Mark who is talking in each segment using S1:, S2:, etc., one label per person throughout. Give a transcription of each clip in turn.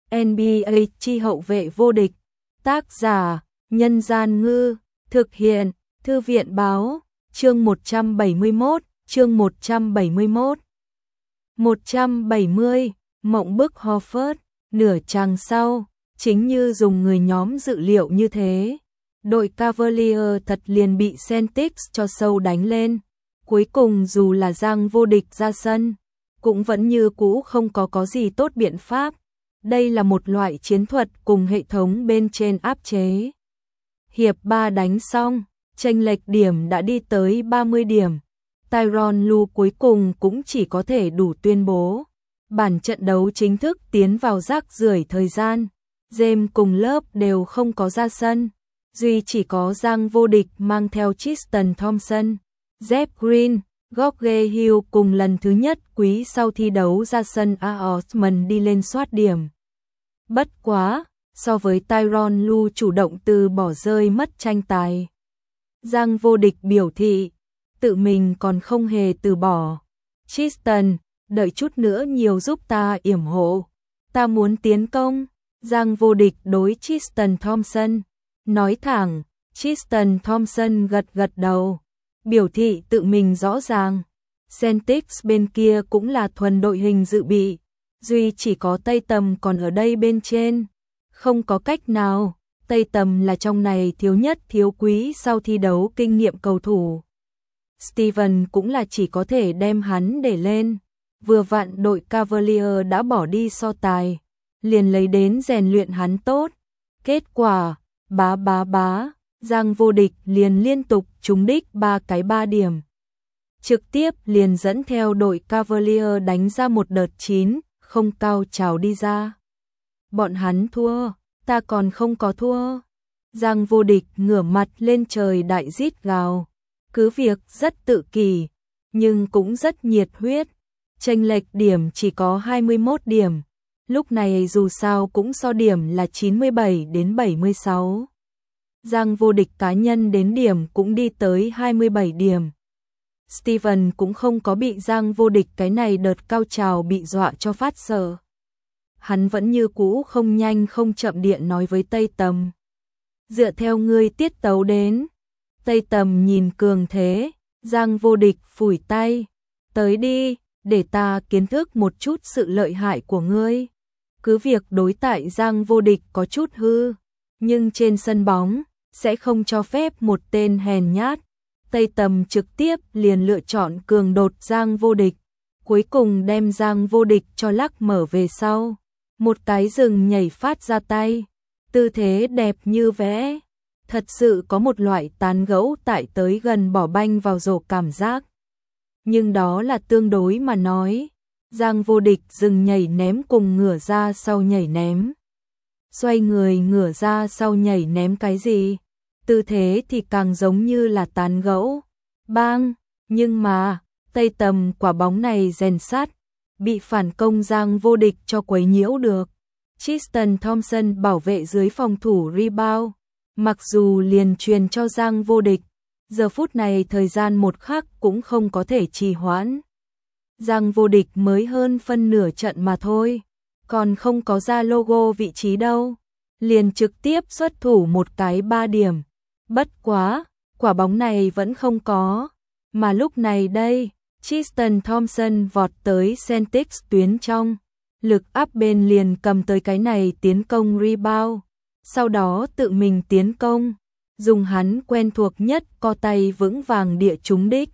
S1: NBA chi hậu vệ vô địch. Tác giả: Nhân Gian Ngư. Thực hiện: Thư viện Báo. Chương 171. Chương 171. 170. Mộng bức Horford. Nửa chặng sau, chính như dùng người nhóm dự liệu như thế, đội Cavaliers thật liền bị Celtics cho sâu đánh lên. Cuối cùng dù là Giang vô địch ra sân, cũng vẫn như cũ không có gì tốt biện pháp. Đây là một loại chiến thuật cùng hệ thống bên trên áp chế. Hiệp 3 đánh xong, chênh lệch điểm đã đi tới 30 điểm. Tyronn Lue cuối cùng cũng chỉ có thể đủ tuyên bố bản trận đấu chính thức tiến vào rác rưởi thời gian. James cùng lớp đều không có ra sân, duy chỉ có Giang vô địch mang theo Tristan Thompson, Jeff Green, George Hill cùng lần thứ nhất quý sau thi đấu ra sân Osman đi lên soát điểm. Bất quá, so với Tyronn Lue chủ động từ bỏ rơi mất tranh tài, Giang vô địch biểu thị tự mình còn không hề từ bỏ. Tristan, đợi chút nữa nhiều giúp ta yểm hộ, ta muốn tiến công. Giang vô địch đối Tristan Thompson nói thẳng. Tristan Thompson gật đầu, biểu thị tự mình rõ ràng. Celtics bên kia cũng là thuần đội hình dự bị, duy chỉ có Tây Tầm còn ở đây bên trên. Không có cách nào, Tây Tầm là trong này thiếu nhất thiếu quý sau thi đấu kinh nghiệm cầu thủ. Steven cũng là chỉ có thể đem hắn để lên. Vừa vặn đội Cavaliers đã bỏ đi so tài, liền lấy đến rèn luyện hắn tốt. Kết quả, bá, Giang vô địch liền liên tục trúng đích 3 điểm. Trực tiếp liền dẫn theo đội Cavaliers đánh ra một đợt 9, không cao trào đi ra. Bọn hắn thua, ta còn không có thua. Giang vô địch ngửa mặt lên trời đại rít gào. Cứ việc rất tự kỷ, nhưng cũng rất nhiệt huyết. Chênh lệch điểm chỉ có 21 điểm. Lúc này dù sao cũng so điểm là 97 đến 76. Giang vô địch cá nhân đến điểm cũng đi tới 27 điểm. Steven cũng không có bị Giang vô địch cái này đợt cao trào bị dọa cho phát sợ. Hắn vẫn như cũ không nhanh không chậm điện nói với Tây Tầm. Dựa theo ngươi tiết tấu đến. Tây Tầm nhìn cường thế, Giang vô địch phủi tay. Tới đi, để ta kiến thức một chút sự lợi hại của ngươi. Cứ việc đối tại Giang vô địch có chút hư, nhưng trên sân bóng sẽ không cho phép một tên hèn nhát. Tây Tầm trực tiếp liền lựa chọn cường đột Giang vô địch, cuối cùng đem Giang vô địch cho lắc mở về sau. Một cái rừng nhảy phát ra tay, tư thế đẹp như vẽ. Thật sự có một loại tán gẫu tại tới gần bỏ banh vào rổ cảm giác. Nhưng đó là tương đối mà nói. Giang vô địch dừng nhảy ném cùng ngửa ra sau nhảy ném. Xoay người ngửa ra sau nhảy ném cái gì? Tư thế thì càng giống như là tán gẫu. Bang! Nhưng mà, Tây Tầm quả bóng này rèn sát, bị phản công Giang vô địch cho quấy nhiễu được. Tristan Thompson bảo vệ dưới phòng thủ rebound. Mặc dù liền truyền cho Giang vô địch, giờ phút này thời gian một khắc cũng không có thể trì hoãn. Giang vô địch mới hơn phân nửa trận mà thôi, còn không có ra logo vị trí đâu, liền trực tiếp xuất thủ một cái 3 điểm. Bất quá, quả bóng này vẫn không có, mà lúc này đây, Tristan Thompson vọt tới Celtics tuyến trong, lực áp bên liền cầm tới cái này tiến công rebound. Sau đó tự mình tiến công, dùng hắn quen thuộc nhất co tay vững vàng địa trúng đích.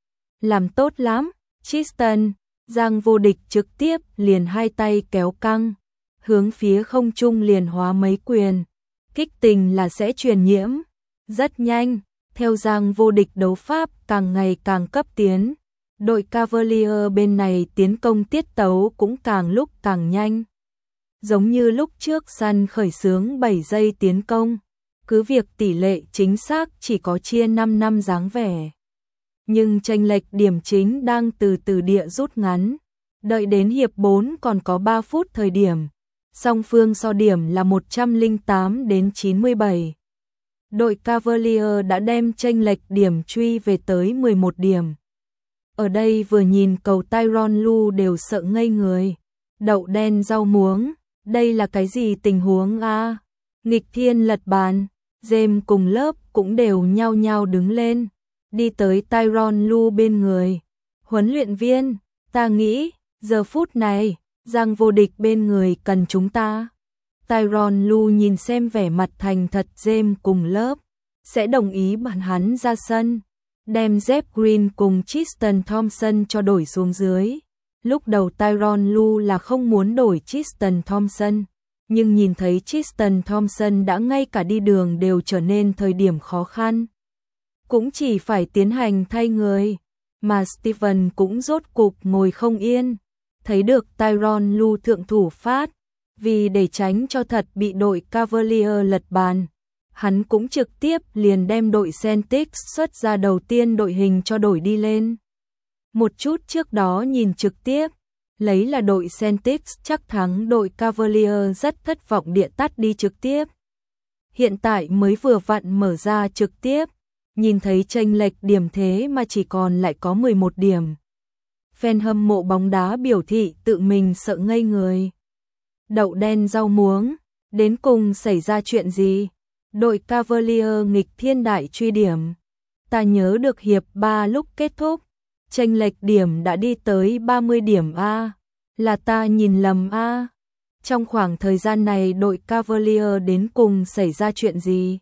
S1: Làm tốt lắm, Tristan. Giang vô địch trực tiếp liền hai tay kéo căng, hướng phía không trung liền hóa mấy quyền. Kích tình là sẽ truyền nhiễm. Rất nhanh, theo Giang vô địch đấu pháp càng ngày càng cấp tiến, đội Cavaliers bên này tiến công tiết tấu cũng càng lúc càng nhanh. Giống như lúc trước săn khởi xướng 7 giây tiến công, cứ việc tỷ lệ chính xác chỉ có chia 5 năm dáng vẻ. Nhưng chênh lệch điểm chính đang từ từ địa rút ngắn, đợi đến hiệp 4 còn có 3 phút thời điểm, song phương so điểm là 108 đến 97. Đội Cavaliers đã đem chênh lệch điểm truy về tới 11 điểm. Ở đây vừa nhìn cầu Tyronn Lue đều sợ ngây người, đậu đen rau muống. Đây là cái gì tình huống a? Nghịch thiên lật bàn, James cùng lớp cũng đều nhao nhao đứng lên, đi tới Tyrone Lu bên người. Huấn luyện viên, ta nghĩ, giờ phút này, Giang vô địch bên người cần chúng ta. Tyrone Lu nhìn xem vẻ mặt thành thật James cùng lớp, sẽ đồng ý bạn hắn ra sân, đem Jeff Green cùng Tristan Thompson cho đổi xuống dưới. Lúc đầu Tyrone Lu là không muốn đổi Tristan Thompson, nhưng nhìn thấy Tristan Thompson đã ngay cả đi đường đều trở nên thời điểm khó khăn, cũng chỉ phải tiến hành thay người, mà Steven cũng rốt cục ngồi không yên, thấy được Tyrone Lu thượng thủ phát, vì để tránh cho thật bị đội Cavalier lật bàn, hắn cũng trực tiếp liền đem đội Celtics xuất ra đầu tiên đội hình cho đổi đi lên. Một chút trước đó nhìn trực tiếp, lấy là đội Celtics chắc thắng đội Cavalier rất thất vọng địa tắt đi trực tiếp. Hiện tại mới vừa vặn mở ra trực tiếp, nhìn thấy chênh lệch điểm thế mà chỉ còn lại có 11 điểm. Fan hâm mộ bóng đá biểu thị tự mình sợ ngây người. Đậu đen rau muống, đến cùng xảy ra chuyện gì? Đội Cavalier nghịch thiên đại truy điểm. Ta nhớ được hiệp 3 lúc kết thúc, chênh lệch điểm đã đi tới 30 điểm a, là ta nhìn lầm a. Trong khoảng thời gian này đội Cavalier đến cùng xảy ra chuyện gì?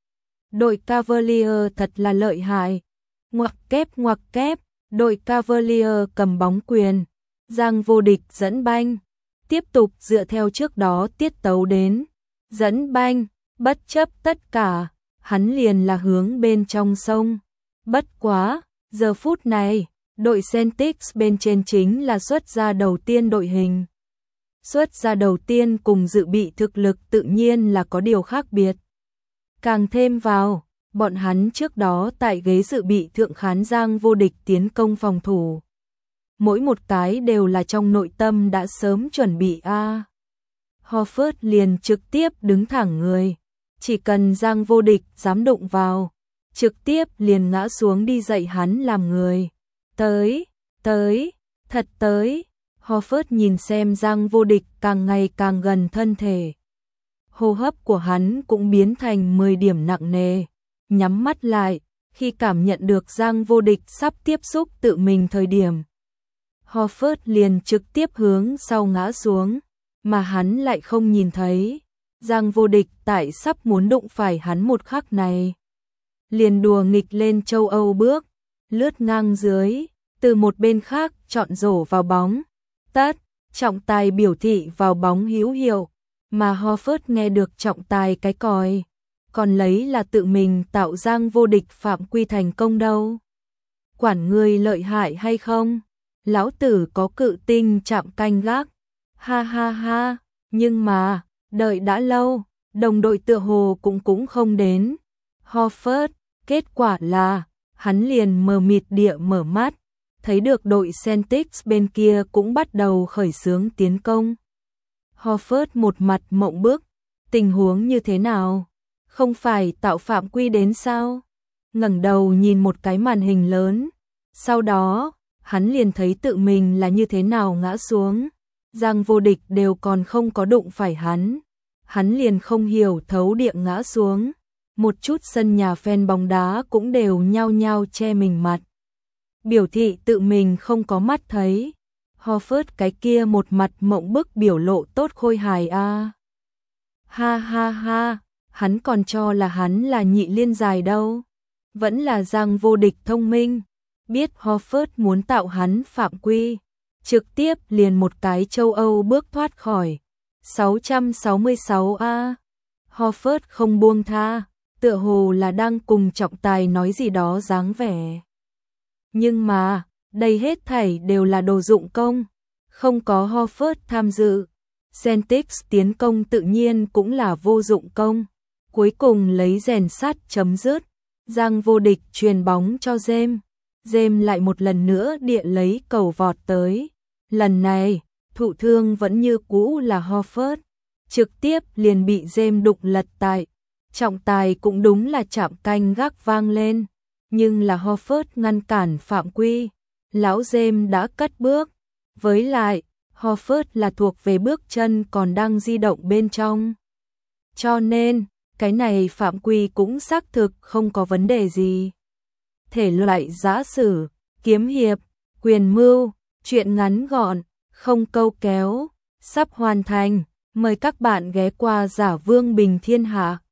S1: Đội Cavalier thật là lợi hại. Ngoặc kép, đội Cavalier cầm bóng quyền, Giang vô địch dẫn banh, tiếp tục dựa theo trước đó tiết tấu đến, dẫn banh, bất chấp tất cả, hắn liền là hướng bên trong sông. Bất quá, giờ phút này, đội Celtics bên trên chính là xuất ra đầu tiên đội hình. Xuất ra đầu tiên cùng dự bị thực lực tự nhiên là có điều khác biệt. Càng thêm vào, bọn hắn trước đó tại ghế dự bị thượng khán Giang vô địch tiến công phòng thủ. Mỗi một cái đều là trong nội tâm đã sớm chuẩn bị a. Horford liền trực tiếp đứng thẳng người, chỉ cần Giang vô địch dám đụng vào, trực tiếp liền ngã xuống đi dạy hắn làm người. Tới, thật tới. Horford nhìn xem Giang vô địch càng ngày càng gần thân thể. Hô hấp của hắn cũng biến thành 10 điểm nặng nề, nhắm mắt lại, khi cảm nhận được Giang vô địch sắp tiếp xúc tự mình thời điểm. Horford liền trực tiếp hướng sau ngã xuống, mà hắn lại không nhìn thấy. Giang vô địch tại sắp muốn đụng phải hắn một khắc này. Liền đùa nghịch lên châu Âu bước, lướt ngang dưới, từ một bên khác chọn rổ vào bóng. Tất, trọng tài biểu thị vào bóng hữu hiệu, mà Horford nghe được trọng tài cái còi, còn lấy là tự mình tạo Giang vô địch phạm quy thành công đâu. Quản người lợi hại hay không? Lão tử có cự tinh chạm canh gác. Ha ha ha, nhưng mà, đợi đã lâu, đồng đội tựa hồ cũng không đến. Horford, kết quả là, hắn liền mờ mịt địa mở mắt, thấy được đội Celtics bên kia cũng bắt đầu khởi xướng tiến công. Horford một mặt mộng bức, tình huống như thế nào? Không phải tạo phạm quy đến sao? Ngẩng đầu nhìn một cái màn hình lớn, sau đó, hắn liền thấy tự mình là như thế nào ngã xuống. Giang vô địch đều còn không có đụng phải hắn liền không hiểu thấu địa ngã xuống. Một chút sân nhà fan bóng đá cũng đều nhao nhao che mình mặt, biểu thị tự mình không có mắt thấy. Horford cái kia một mặt mộng bức biểu lộ tốt khôi hài a. Ha ha ha, hắn còn cho là hắn là nhị liên dài đâu. Vẫn là Giang vô địch thông minh, biết Horford muốn tạo hắn phạm quy, trực tiếp liền một cái châu Âu bước thoát khỏi. 666A. Horford không buông tha, tựa hồ là đang cùng trọng tài nói gì đó dáng vẻ. Nhưng mà, đây hết thảy đều là đồ dụng công, không có Horford tham dự. Celtics tiến công tự nhiên cũng là vô dụng công. Cuối cùng lấy rèn sắt chấm dứt. Giang vô địch truyền bóng cho James. James lại một lần nữa địa lấy cầu vọt tới. Lần này, thụ thương vẫn như cũ là Horford. Trực tiếp liền bị James đụng lật tại. Trọng tài cũng đúng là chạm canh gác vang lên. Nhưng là Horford ngăn cản phạm quy. Lão James đã cất bước. Với lại, Hoffert là thuộc về bước chân còn đang di động bên trong. Cho nên, cái này phạm quy cũng xác thực không có vấn đề gì. Thể loại giã sử, kiếm hiệp, quyền mưu, truyện ngắn gọn, không câu kéo, sắp hoàn thành. Mời các bạn ghé qua Giả Vương Bình Thiên Hạ.